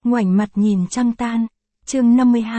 Ngoảnh mặt nhìn trăng tan. Chương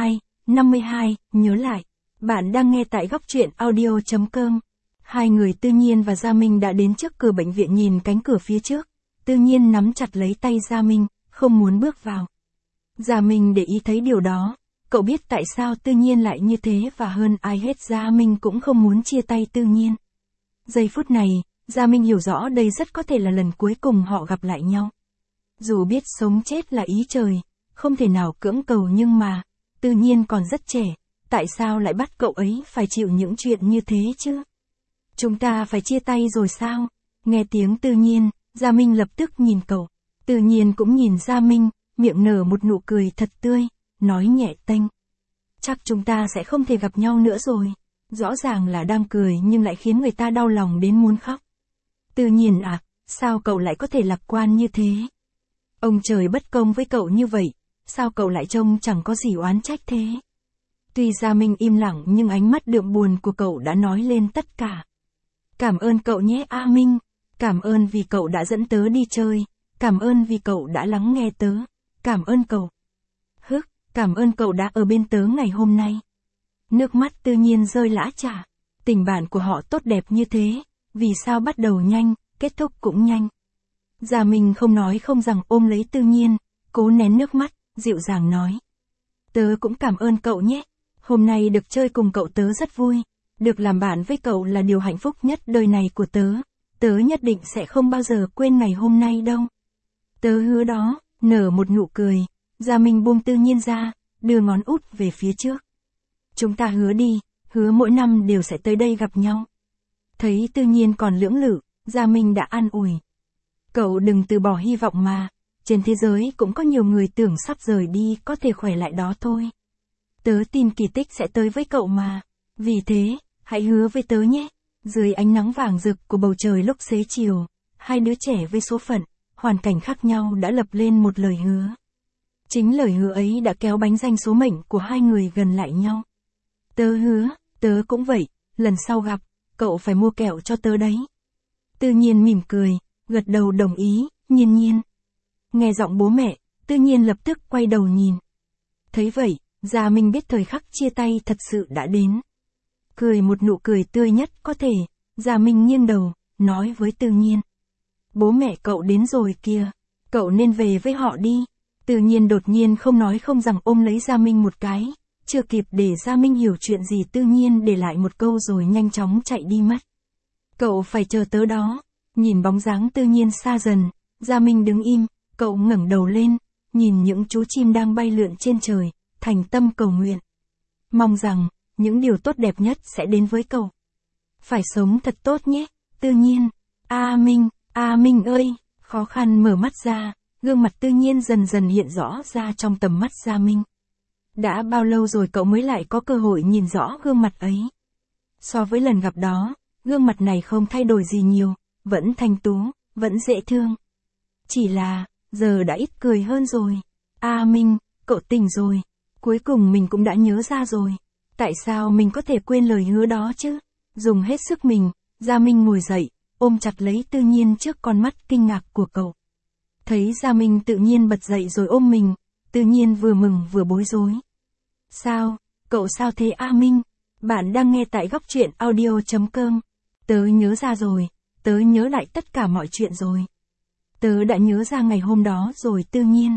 52, nhớ lại. Bạn đang nghe tại góc truyện audio.com. Hai người Tư Nhiên và Gia Minh đã đến trước cửa bệnh viện, nhìn cánh cửa phía trước. Tư Nhiên nắm chặt lấy tay Gia Minh, không muốn bước vào. Gia Minh để ý thấy điều đó. Cậu biết tại sao Tư Nhiên lại như thế, và hơn ai hết Gia Minh cũng không muốn chia tay Tư Nhiên. Giây phút này, Gia Minh hiểu rõ đây rất có thể là lần cuối cùng họ gặp lại nhau. Dù biết sống chết là ý trời, không thể nào cưỡng cầu, nhưng mà, Tư Nhiên còn rất trẻ, tại sao lại bắt cậu ấy phải chịu những chuyện như thế chứ? Chúng ta phải chia tay rồi sao? Nghe tiếng Tư Nhiên, Gia Minh lập tức nhìn cậu. Tư Nhiên cũng nhìn Gia Minh, miệng nở một nụ cười thật tươi, nói nhẹ tênh. Chắc chúng ta sẽ không thể gặp nhau nữa rồi. Rõ ràng là đang cười nhưng lại khiến người ta đau lòng đến muốn khóc. Tư Nhiên à, sao cậu lại có thể lạc quan như thế? Ông trời bất công với cậu như vậy, sao cậu lại trông chẳng có gì oán trách thế? Tuy Gia Minh im lặng nhưng ánh mắt đượm buồn của cậu đã nói lên tất cả. Cảm ơn cậu nhé A Minh, cảm ơn vì cậu đã dẫn tớ đi chơi, cảm ơn vì cậu đã lắng nghe tớ, cảm ơn cậu. Cảm ơn cậu đã ở bên tớ ngày hôm nay. Nước mắt Tư Nhiên rơi lã chả. Tình bạn của họ tốt đẹp như thế, vì sao bắt đầu nhanh, kết thúc cũng nhanh. Gia Minh không nói không rằng ôm lấy Tư Nhiên, cố nén nước mắt, dịu dàng nói. Tớ cũng cảm ơn cậu nhé. Hôm nay được chơi cùng cậu tớ rất vui. Được làm bạn với cậu là điều hạnh phúc nhất đời này của tớ. Tớ nhất định sẽ không bao giờ quên ngày hôm nay đâu. Tớ hứa đó, nở một nụ cười. Gia Minh buông Tư Nhiên ra, đưa ngón út về phía trước. Chúng ta hứa đi, hứa mỗi năm đều sẽ tới đây gặp nhau. Thấy Tư Nhiên còn lưỡng lự, Gia Minh đã an ủi. Cậu đừng từ bỏ hy vọng mà, trên thế giới cũng có nhiều người tưởng sắp rời đi có thể khỏe lại đó thôi. Tớ tin kỳ tích sẽ tới với cậu mà, vì thế, hãy hứa với tớ nhé. Dưới ánh nắng vàng rực của bầu trời lúc xế chiều, hai đứa trẻ với số phận, hoàn cảnh khác nhau đã lập lên một lời hứa. Chính lời hứa ấy đã kéo bánh ranh số mệnh của hai người gần lại nhau. Tớ hứa, tớ cũng vậy, lần sau gặp, cậu phải mua kẹo cho tớ đấy. Tư Nhiên mỉm cười, gật đầu đồng ý, Nhiên. Nghe giọng bố mẹ, Tư Nhiên lập tức quay đầu nhìn. Thấy vậy, Gia Minh biết thời khắc chia tay thật sự đã đến. Cười một nụ cười tươi nhất có thể, Gia Minh nghiêng đầu, nói với Tư Nhiên. Bố mẹ cậu đến rồi kìa, cậu nên về với họ đi. Tư Nhiên đột nhiên không nói không rằng ôm lấy Gia Minh một cái, chưa kịp để Gia Minh hiểu chuyện gì Tư Nhiên để lại một câu rồi nhanh chóng chạy đi mất. Cậu phải chờ tớ đó. Nhìn bóng dáng Tư Nhiên xa dần, Gia Minh đứng im, cậu ngẩng đầu lên, nhìn những chú chim đang bay lượn trên trời, thành tâm cầu nguyện. Mong rằng, những điều tốt đẹp nhất sẽ đến với cậu. Phải sống thật tốt nhé, Tư Nhiên. A Minh ơi, khó khăn mở mắt ra, gương mặt Tư Nhiên dần dần hiện rõ ra trong tầm mắt Gia Minh. Đã bao lâu rồi cậu mới lại có cơ hội nhìn rõ gương mặt ấy? So với lần gặp đó, gương mặt này không thay đổi gì nhiều, vẫn thanh tú, vẫn dễ thương. Chỉ là, giờ đã ít cười hơn rồi. A Minh, cậu tỉnh rồi. Cuối cùng mình cũng đã nhớ ra rồi. Tại sao mình có thể quên lời hứa đó chứ? Dùng hết sức mình, Gia Minh ngồi dậy, ôm chặt lấy Tư Nhiên trước con mắt kinh ngạc của cậu. Thấy Gia Minh tự nhiên bật dậy rồi ôm mình, Tư Nhiên vừa mừng vừa bối rối. Sao, cậu sao thế A Minh? Bạn đang nghe tại góc truyện audio.com. Tớ nhớ ra rồi, tớ nhớ lại tất cả mọi chuyện rồi. Tớ đã nhớ ra ngày hôm đó rồi Tư Nhiên.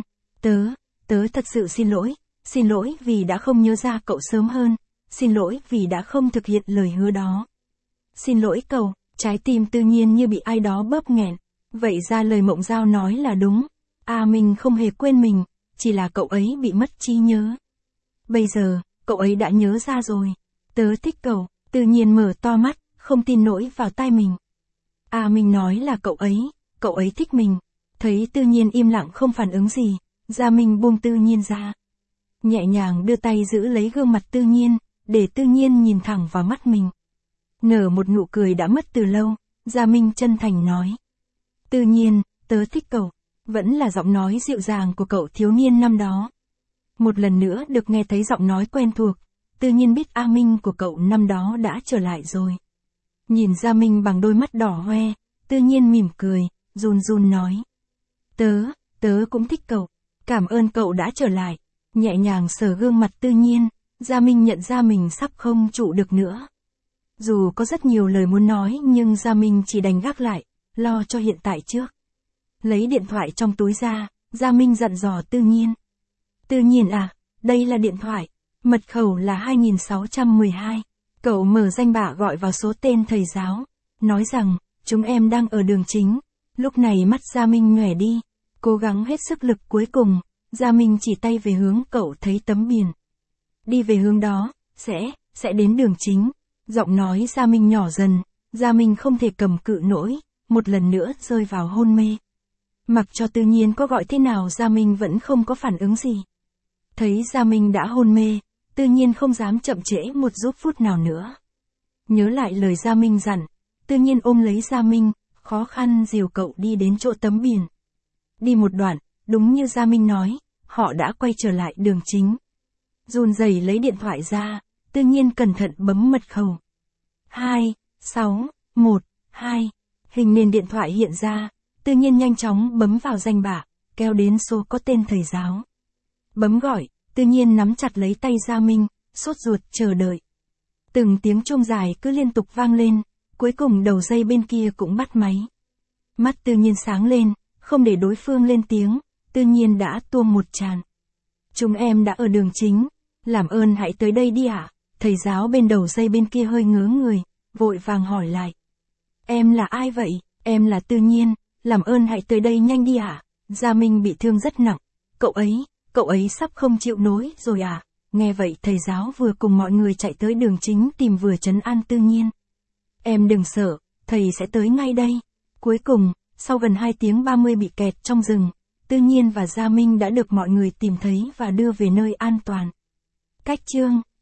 Tớ thật sự xin lỗi vì đã không nhớ ra cậu sớm hơn, xin lỗi vì đã không thực hiện lời hứa đó. Xin lỗi cậu, trái tim Tư Nhiên như bị ai đó bóp nghẹn. Vậy ra lời Mộng Giao nói là đúng. A Minh không hề quên mình, chỉ là cậu ấy bị mất trí nhớ. Bây giờ, cậu ấy đã nhớ ra rồi. Tớ thích cậu, Tư Nhiên mở to mắt, không tin nổi vào tai mình. A Minh nói là cậu ấy thích mình. Thấy Tư Nhiên im lặng không phản ứng gì, Gia Minh buông Tư Nhiên ra. Nhẹ nhàng đưa tay giữ lấy gương mặt Tư Nhiên, để Tư Nhiên nhìn thẳng vào mắt mình. Nở một nụ cười đã mất từ lâu, Gia Minh chân thành nói. Tư Nhiên, tớ thích cậu. Vẫn là giọng nói dịu dàng của cậu thiếu niên năm đó. Một lần nữa được nghe thấy giọng nói quen thuộc, Tư Nhiên biết A Minh của cậu năm đó đã trở lại rồi. Nhìn Gia Minh bằng đôi mắt đỏ hoe, Tư Nhiên mỉm cười, run run nói. Tớ cũng thích cậu. Cảm ơn cậu đã trở lại. Nhẹ nhàng sờ gương mặt Tư Nhiên, Gia Minh nhận ra mình sắp không trụ được nữa. Dù có rất nhiều lời muốn nói nhưng Gia Minh chỉ đành gác lại, lo cho hiện tại trước. Lấy điện thoại trong túi ra, Gia Minh dặn dò Tư Nhiên. Tư Nhiên à, đây là điện thoại, mật khẩu là 2612. Cậu mở danh bạ gọi vào số tên thầy giáo, nói rằng, chúng em đang ở đường chính. Lúc này mắt Gia Minh nhòe đi, cố gắng hết sức lực cuối cùng, Gia Minh chỉ tay về hướng cậu thấy tấm biển. Đi về hướng đó, sẽ đến đường chính. Giọng nói Gia Minh nhỏ dần, Gia Minh không thể cầm cự nổi, một lần nữa rơi vào hôn mê. Mặc cho Tư Nhiên có gọi thế nào Gia Minh vẫn không có phản ứng gì. Thấy Gia Minh đã hôn mê, Tư Nhiên không dám chậm trễ một chút phút nào nữa. Nhớ lại lời Gia Minh dặn, Tư Nhiên ôm lấy Gia Minh, khó khăn dìu cậu đi đến chỗ tấm biển. Đi một đoạn, đúng như Gia Minh nói, họ đã quay trở lại đường chính. Run rẩy lấy điện thoại ra, Tư Nhiên cẩn thận bấm mật khẩu. 2612, hình nền điện thoại hiện ra, Tư Nhiên nhanh chóng bấm vào danh bạ, kéo đến số có tên thầy giáo. Bấm gọi, Tư Nhiên nắm chặt lấy tay Gia Minh, sốt ruột chờ đợi. Từng tiếng chuông dài cứ liên tục vang lên, cuối cùng đầu dây bên kia cũng bắt máy. Mắt Tư Nhiên sáng lên, không để đối phương lên tiếng, Tư Nhiên đã tuông một tràng. Chúng em đã ở đường chính, làm ơn hãy tới đây đi ạ. Thầy giáo bên đầu dây bên kia hơi ngớ người, vội vàng hỏi lại. Em là ai vậy? Em là Tư Nhiên, làm ơn hãy tới đây nhanh đi ạ. Gia Minh bị thương rất nặng, cậu ấy sắp không chịu nổi rồi à? Nghe vậy thầy giáo vừa cùng mọi người chạy tới đường chính tìm vừa trấn an Tư Nhiên. Em đừng sợ, thầy sẽ tới ngay đây. Cuối cùng, sau gần 2 tiếng 30 bị kẹt trong rừng, Tư Nhiên và Gia Minh đã được mọi người tìm thấy và đưa về nơi an toàn. Cách chương